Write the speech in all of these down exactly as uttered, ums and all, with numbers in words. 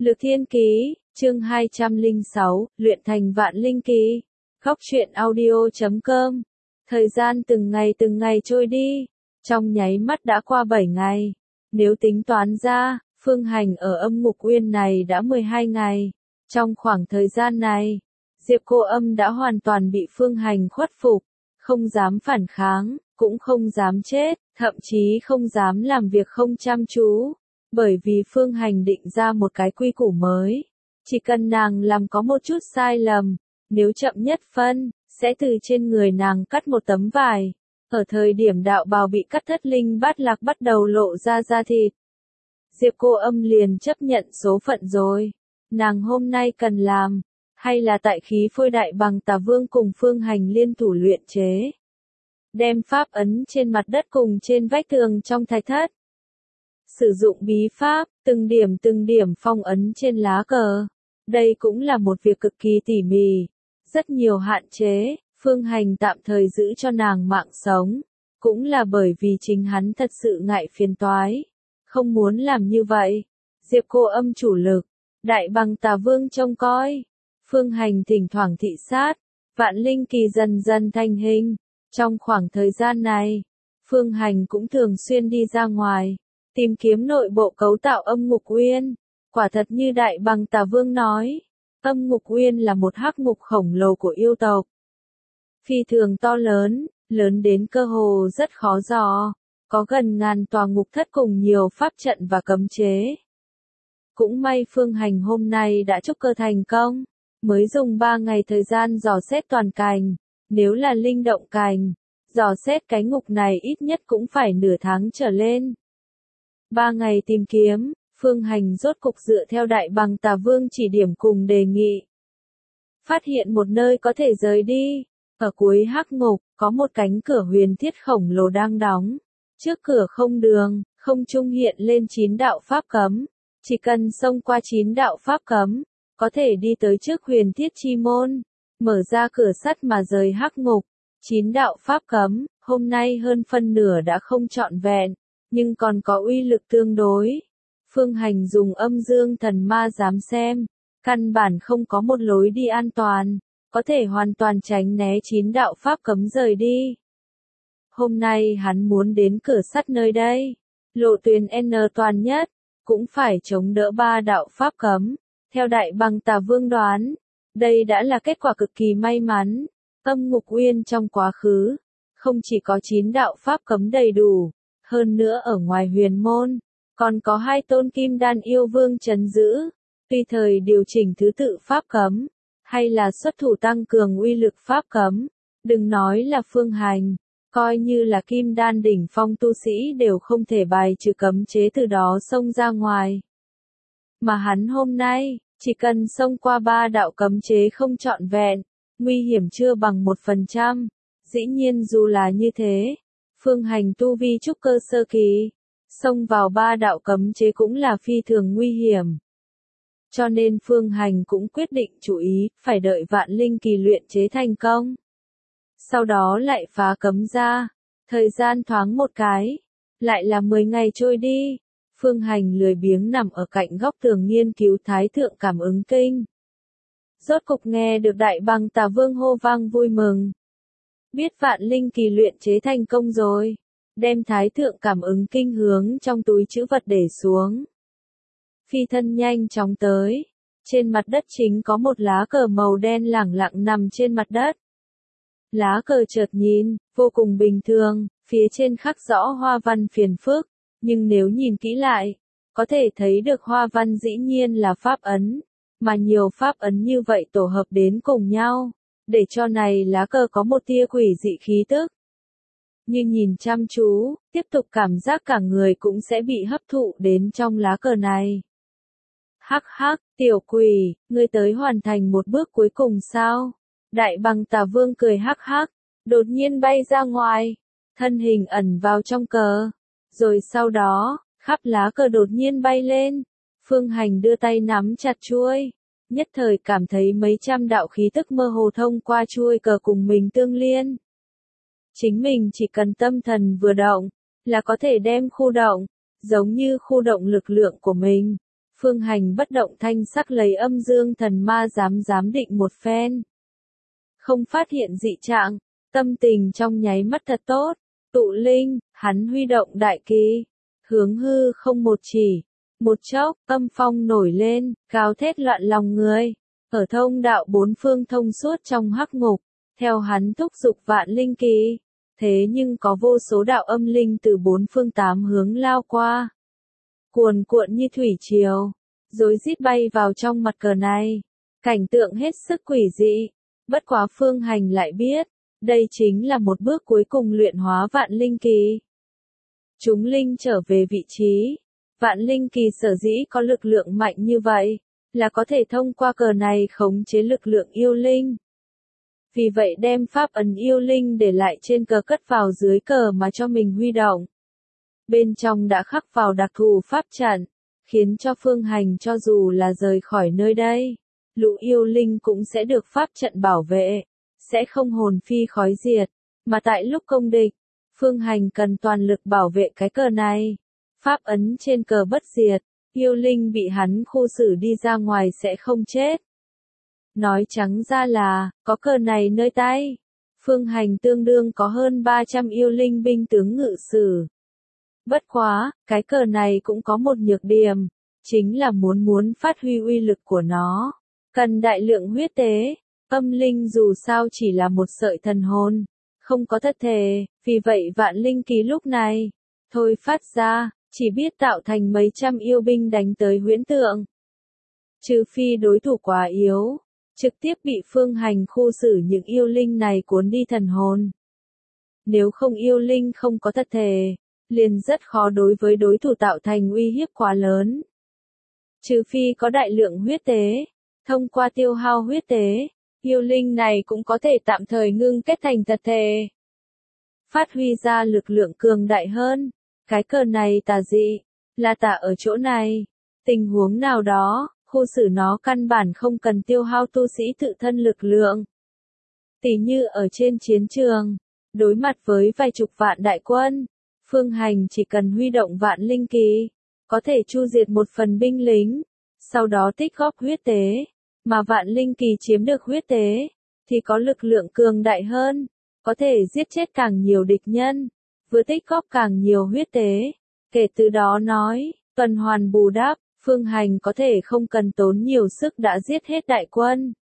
Lược Thiên Ký, chương hai trăm lẻ sáu, luyện thành vạn linh kỳ. Góc truyện audio chấm com. Thời gian từng ngày từng ngày trôi đi, trong nháy mắt đã qua bảy ngày. Nếu tính toán ra, Phương Hành ở âm ngục uyên này đã mười hai ngày. Trong khoảng thời gian này, Diệp Cô Âm đã hoàn toàn bị Phương Hành khuất phục, không dám phản kháng, cũng không dám chết, thậm chí không dám làm việc không chăm chú. Bởi vì Phương Hành định ra một cái quy củ mới. Chỉ cần nàng làm có một chút sai lầm, nếu chậm nhất phân, sẽ từ trên người nàng cắt một tấm vải. Ở thời điểm đạo bào bị cắt thất linh bát lạc bắt đầu lộ ra da thịt. Diệp Cô Âm liền chấp nhận số phận rồi. Nàng hôm nay cần làm, hay là tại khí phôi đại bằng tà vương cùng Phương Hành liên thủ luyện chế. Đem pháp ấn trên mặt đất cùng trên vách tường trong thạch thất. Sử dụng bí pháp, từng điểm từng điểm phong ấn trên lá cờ. Đây cũng là một việc cực kỳ tỉ mỉ. Rất nhiều hạn chế, Phương Hành tạm thời giữ cho nàng mạng sống. Cũng là bởi vì chính hắn thật sự ngại phiền toái. Không muốn làm như vậy. Diệp Cô Âm chủ lực, đại bằng tà vương trông coi. Phương Hành thỉnh thoảng thị sát, vạn linh kỳ dần dần thành hình. Trong khoảng thời gian này, Phương Hành cũng thường xuyên đi ra ngoài, tìm kiếm nội bộ cấu tạo âm ngục uyên. Quả thật như đại bằng tà vương nói, âm ngục uyên là một hắc ngục khổng lồ của yêu tộc. Phi thường to lớn, lớn đến cơ hồ rất khó dò, có gần ngàn tòa ngục thất cùng nhiều pháp trận và cấm chế. Cũng may Phương Hành hôm nay đã trúc cơ thành công, mới dùng ba ngày thời gian dò xét toàn cành, nếu là linh động cành, dò xét cái ngục này ít nhất cũng phải nửa tháng trở lên. Ba ngày tìm kiếm, Phương Hành rốt cục dựa theo đại bằng tà vương chỉ điểm cùng đề nghị. Phát hiện một nơi có thể rời đi, ở cuối hắc ngục, có một cánh cửa huyền thiết khổng lồ đang đóng. Trước cửa không đường, không trung hiện lên chín đạo pháp cấm. Chỉ cần xông qua chín đạo pháp cấm, có thể đi tới trước huyền thiết chi môn, mở ra cửa sắt mà rời hắc ngục. Chín đạo pháp cấm, hôm nay hơn phân nửa đã không trọn vẹn, nhưng còn có uy lực tương đối. Phương Hành dùng âm dương thần ma dám xem, căn bản không có một lối đi an toàn, có thể hoàn toàn tránh né chín đạo pháp cấm rời đi. Hôm nay hắn muốn đến cửa sắt nơi đây, lộ tuyến N toàn nhất, cũng phải chống đỡ ba đạo pháp cấm. Theo đại bằng tà vương đoán, đây đã là kết quả cực kỳ may mắn. Âm ngục uyên trong quá khứ, không chỉ có chín đạo pháp cấm đầy đủ, hơn nữa ở ngoài huyền môn, còn có hai tôn kim đan yêu vương trấn giữ, tùy thời điều chỉnh thứ tự pháp cấm, hay là xuất thủ tăng cường uy lực pháp cấm. Đừng nói là Phương Hành, coi như là kim đan đỉnh phong tu sĩ đều không thể bài trừ cấm chế từ đó xông ra ngoài. Mà hắn hôm nay, chỉ cần xông qua ba đạo cấm chế không trọn vẹn, nguy hiểm chưa bằng một phần trăm. Dĩ nhiên dù là như thế, Phương Hành tu vi trúc cơ sơ kỳ, xông vào ba đạo cấm chế cũng là phi thường nguy hiểm. Cho nên Phương Hành cũng quyết định chú ý, phải đợi vạn linh kỳ luyện chế thành công. Sau đó lại phá cấm ra, thời gian thoáng một cái, lại là mười ngày trôi đi. Phương Hành lười biếng nằm ở cạnh góc tường nghiên cứu Thái Thượng Cảm Ứng Kinh. Rốt cục nghe được đại bằng tà vương hô vang vui mừng. Biết vạn linh kỳ luyện chế thành công rồi, đem Thái Thượng Cảm Ứng Kinh hướng trong túi trữ vật để xuống. Phi thân nhanh chóng tới, trên mặt đất chính có một lá cờ màu đen lẳng lặng nằm trên mặt đất. Lá cờ chợt nhìn, vô cùng bình thường, phía trên khắc rõ hoa văn phiền phức, nhưng nếu nhìn kỹ lại, có thể thấy được hoa văn dĩ nhiên là pháp ấn, mà nhiều pháp ấn như vậy tổ hợp đến cùng nhau, để cho này lá cờ có một tia quỷ dị khí tức. Như nhìn chăm chú, tiếp tục cảm giác cả người cũng sẽ bị hấp thụ đến trong lá cờ này. Hắc hắc, tiểu quỷ, ngươi tới hoàn thành một bước cuối cùng sao? Đại bằng tà vương cười hắc hắc, đột nhiên bay ra ngoài, thân hình ẩn vào trong cờ. Rồi sau đó, khắp lá cờ đột nhiên bay lên. Phương Hành đưa tay nắm chặt chuôi, nhất thời cảm thấy mấy trăm đạo khí tức mơ hồ thông qua chuôi cờ cùng mình tương liên. Chính mình chỉ cần tâm thần vừa động, là có thể đem khu động, giống như khu động lực lượng của mình. Phương Hành bất động thanh sắc lấy âm dương thần ma giám giám định một phen. Không phát hiện dị trạng, tâm tình trong nháy mắt thật tốt, tụ linh, hắn huy động đại kỳ, hướng hư không một chỉ, một chốc, âm phong nổi lên, cao thét loạn lòng người, ở thông đạo bốn phương thông suốt trong hắc ngục, theo hắn thúc giục vạn linh kỳ, thế nhưng có vô số đạo âm linh từ bốn phương tám hướng lao qua, cuồn cuộn như thủy triều, rối rít bay vào trong mặt cờ này, cảnh tượng hết sức quỷ dị. Bất quá Phương Hành lại biết, đây chính là một bước cuối cùng luyện hóa vạn linh kỳ. Chúng linh trở về vị trí, vạn linh kỳ sở dĩ có lực lượng mạnh như vậy, là có thể thông qua cờ này khống chế lực lượng yêu linh. Vì vậy đem pháp ấn yêu linh để lại trên cờ cất vào dưới cờ mà cho mình huy động. Bên trong đã khắc vào đặc thù pháp trận, khiến cho Phương Hành cho dù là rời khỏi nơi đây, lũ yêu linh cũng sẽ được pháp trận bảo vệ, sẽ không hồn phi khói diệt, mà tại lúc công địch, Phương Hành cần toàn lực bảo vệ cái cờ này. Pháp ấn trên cờ bất diệt, yêu linh bị hắn khu xử đi ra ngoài sẽ không chết. Nói trắng ra là, có cờ này nơi tay, Phương Hành tương đương có hơn ba trăm yêu linh binh tướng ngự sử. Bất quá, cái cờ này cũng có một nhược điểm, chính là muốn muốn phát huy uy lực của nó, cần đại lượng huyết tế, âm linh dù sao chỉ là một sợi thần hồn, không có thật thể, vì vậy vạn linh kỳ lúc này, thôi phát ra, chỉ biết tạo thành mấy trăm yêu binh đánh tới huyễn tượng. Trừ phi đối thủ quá yếu, trực tiếp bị Phương Hành khu xử những yêu linh này cuốn đi thần hồn. Nếu không yêu linh không có thật thể, liền rất khó đối với đối thủ tạo thành uy hiếp quá lớn. Trừ phi có đại lượng huyết tế, thông qua tiêu hao huyết tế, yêu linh này cũng có thể tạm thời ngưng kết thành thật thể. Phát huy ra lực lượng cường đại hơn, cái cờ này tà dị, là tà ở chỗ này. Tình huống nào đó, khu xử nó căn bản không cần tiêu hao tu sĩ tự thân lực lượng. Tỉ như ở trên chiến trường, đối mặt với vài chục vạn đại quân, Phương Hành chỉ cần huy động vạn linh kỳ, có thể chu diệt một phần binh lính, sau đó tích góp huyết tế, mà vạn linh kỳ chiếm được huyết tế, thì có lực lượng cường đại hơn, có thể giết chết càng nhiều địch nhân, vừa tích góp càng nhiều huyết tế, kể từ đó nói, tuần hoàn bù đắp, Phương Hành có thể không cần tốn nhiều sức đã giết hết đại quân.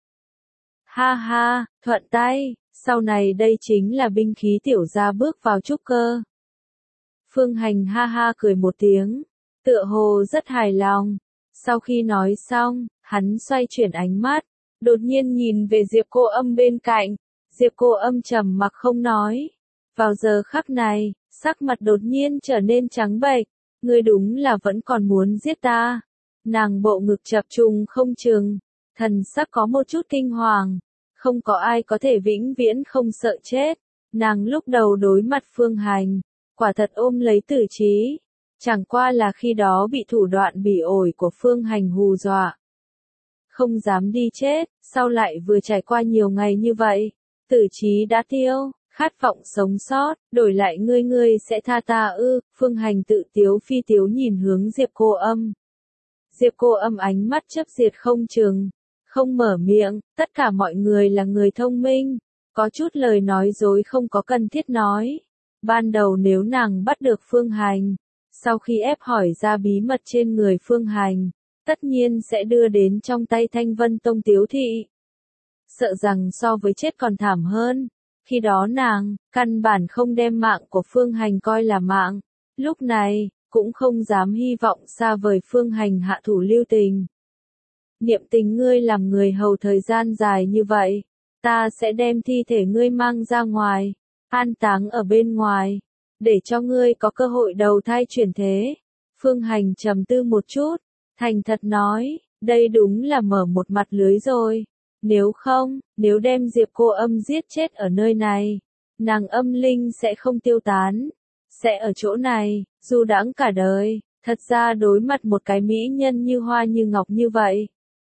Ha ha, thuận tay, sau này đây chính là binh khí tiểu gia bước vào trúc cơ. Phương Hành ha ha cười một tiếng, tựa hồ rất hài lòng. Sau khi nói xong, hắn xoay chuyển ánh mắt, đột nhiên nhìn về Diệp Cô Âm bên cạnh. Diệp Cô Âm trầm mặc không nói. Vào giờ khắc này, sắc mặt đột nhiên trở nên trắng bệch. Ngươi đúng là vẫn còn muốn giết ta. Nàng bộ ngực chập trùng không chừng, thần sắc có một chút kinh hoàng. Không có ai có thể vĩnh viễn không sợ chết. Nàng lúc đầu đối mặt Phương Hành, quả thật ôm lấy tử trí. Chẳng qua là khi đó bị thủ đoạn bỉ ổi của Phương Hành hù dọa. Không dám đi chết, sau lại vừa trải qua nhiều ngày như vậy, tử trí đã tiêu, khát vọng sống sót, đổi lại ngươi ngươi sẽ tha ta ư, Phương Hành tự tiếu phi tiếu nhìn hướng Diệp Cô Âm. Diệp Cô Âm ánh mắt chấp diệt không chừng, không mở miệng, tất cả mọi người là người thông minh, có chút lời nói dối không có cần thiết nói. Ban đầu nếu nàng bắt được Phương Hành, sau khi ép hỏi ra bí mật trên người Phương Hành, tất nhiên sẽ đưa đến trong tay Thanh Vân Tông Tiếu Thị. Sợ rằng so với chết còn thảm hơn, khi đó nàng, căn bản không đem mạng của Phương Hành coi là mạng, lúc này, cũng không dám hy vọng xa vời Phương Hành hạ thủ lưu tình. Niệm Tình ngươi làm người hầu thời gian dài như vậy, ta sẽ đem thi thể ngươi mang ra ngoài, an táng ở bên ngoài, để cho ngươi có cơ hội đầu thai chuyển thế. Phương Hành trầm tư một chút, thành thật nói, đây đúng là mở một mặt lưới rồi. Nếu không, nếu đem Diệp Cô Âm giết chết ở nơi này, nàng âm linh sẽ không tiêu tán, sẽ ở chỗ này, du đãng cả đời. Thật ra đối mặt một cái mỹ nhân như hoa như ngọc như vậy,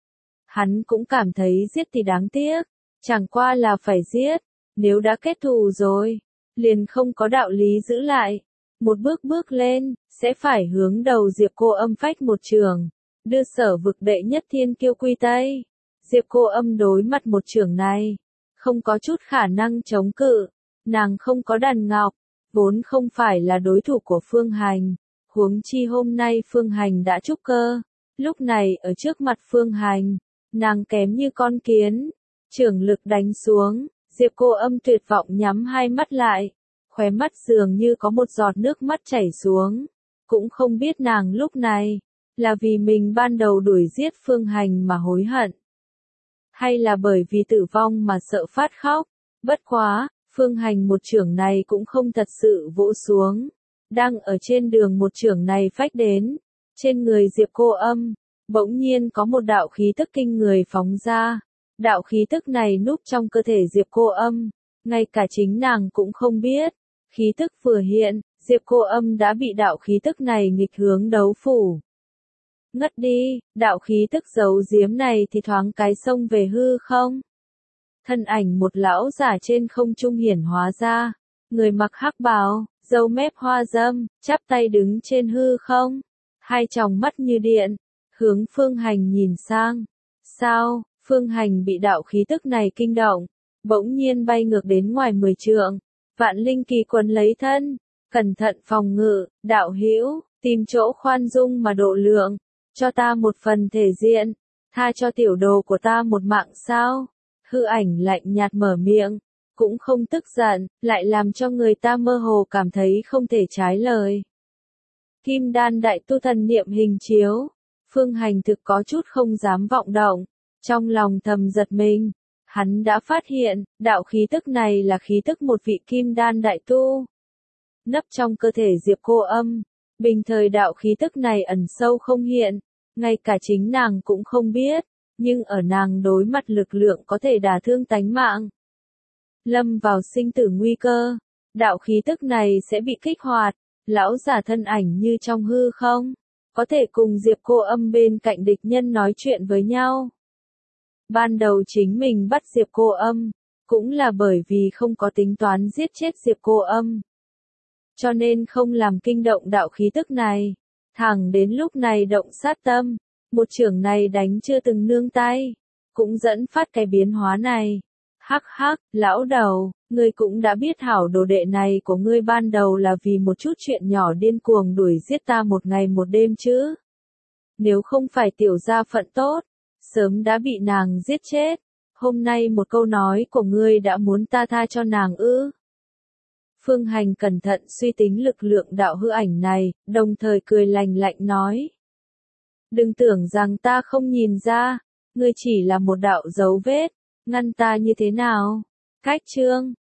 hắn cũng cảm thấy giết thì đáng tiếc, chẳng qua là phải giết, nếu đã kết thù rồi, liền không có đạo lý giữ lại. Một bước bước lên, sẽ phải hướng đầu Diệp Cô Âm phách một trường, đưa Sở vực đệ nhất thiên kiêu quy Tây. Diệp Cô Âm đối mặt một chưởng này, không có chút khả năng chống cự, nàng không có đàn ngọc, vốn không phải là đối thủ của Phương Hành, huống chi hôm nay Phương Hành đã trúc cơ, lúc này ở trước mặt Phương Hành, nàng kém như con kiến, chưởng lực đánh xuống, Diệp Cô Âm tuyệt vọng nhắm hai mắt lại, khóe mắt dường như có một giọt nước mắt chảy xuống, cũng không biết nàng lúc này, là vì mình ban đầu đuổi giết Phương Hành mà hối hận, hay là bởi vì tử vong mà sợ phát khóc, bất quá, Phương Hành một chưởng này cũng không thật sự vỗ xuống, đang ở trên đường một chưởng này phách đến, trên người Diệp Cô Âm, bỗng nhiên có một đạo khí tức kinh người phóng ra, đạo khí tức này núp trong cơ thể Diệp Cô Âm, ngay cả chính nàng cũng không biết, khí tức vừa hiện, Diệp Cô Âm đã bị đạo khí tức này nghịch hướng đấu phủ. Ngất đi, đạo khí tức giấu giếm này thì thoáng cái xông về hư không. Thân ảnh một lão giả trên không trung hiển hóa ra, người mặc hắc bào, râu mép hoa dâm, chắp tay đứng trên hư không, hai tròng mắt như điện, hướng Phương Hành nhìn sang. Sao? Phương Hành bị đạo khí tức này kinh động, bỗng nhiên bay ngược đến ngoài mười trượng, Vạn Linh Kỳ quấn lấy thân, cẩn thận phòng ngự, đạo hữu, tìm chỗ khoan dung mà độ lượng, cho ta một phần thể diện, tha cho tiểu đồ của ta một mạng sao? Hư ảnh lạnh nhạt mở miệng, cũng không tức giận, lại làm cho người ta mơ hồ cảm thấy không thể trái lời. Kim đan đại tu thần niệm hình chiếu, Phương Hành thực có chút không dám vọng động, trong lòng thầm giật mình, hắn đã phát hiện, đạo khí tức này là khí tức một vị kim đan đại tu. Nấp trong cơ thể Diệp Cô Âm, bình thời đạo khí tức này ẩn sâu không hiện, ngay cả chính nàng cũng không biết, nhưng ở nàng đối mặt lực lượng có thể đả thương tánh mạng. Lâm vào sinh tử nguy cơ, đạo khí tức này sẽ bị kích hoạt, lão giả thân ảnh như trong hư không, có thể cùng Diệp Cô Âm bên cạnh địch nhân nói chuyện với nhau. Ban đầu chính mình bắt Diệp Cô Âm, cũng là bởi vì không có tính toán giết chết Diệp Cô Âm. Cho nên không làm kinh động đạo khí tức này, thẳng đến lúc này động sát tâm, một chưởng này đánh chưa từng nương tay, cũng dẫn phát cái biến hóa này. Hắc hắc, lão đầu, ngươi cũng đã biết hảo đồ đệ này của ngươi ban đầu là vì một chút chuyện nhỏ điên cuồng đuổi giết ta một ngày một đêm chứ. Nếu không phải tiểu gia phận tốt, sớm đã bị nàng giết chết, hôm nay một câu nói của ngươi đã muốn ta tha cho nàng ư. Phương Hành cẩn thận suy tính lực lượng đạo hư ảnh này, đồng thời cười lành lạnh nói. Đừng tưởng rằng ta không nhìn ra, ngươi chỉ là một đạo dấu vết, ngăn ta như thế nào? Cách chương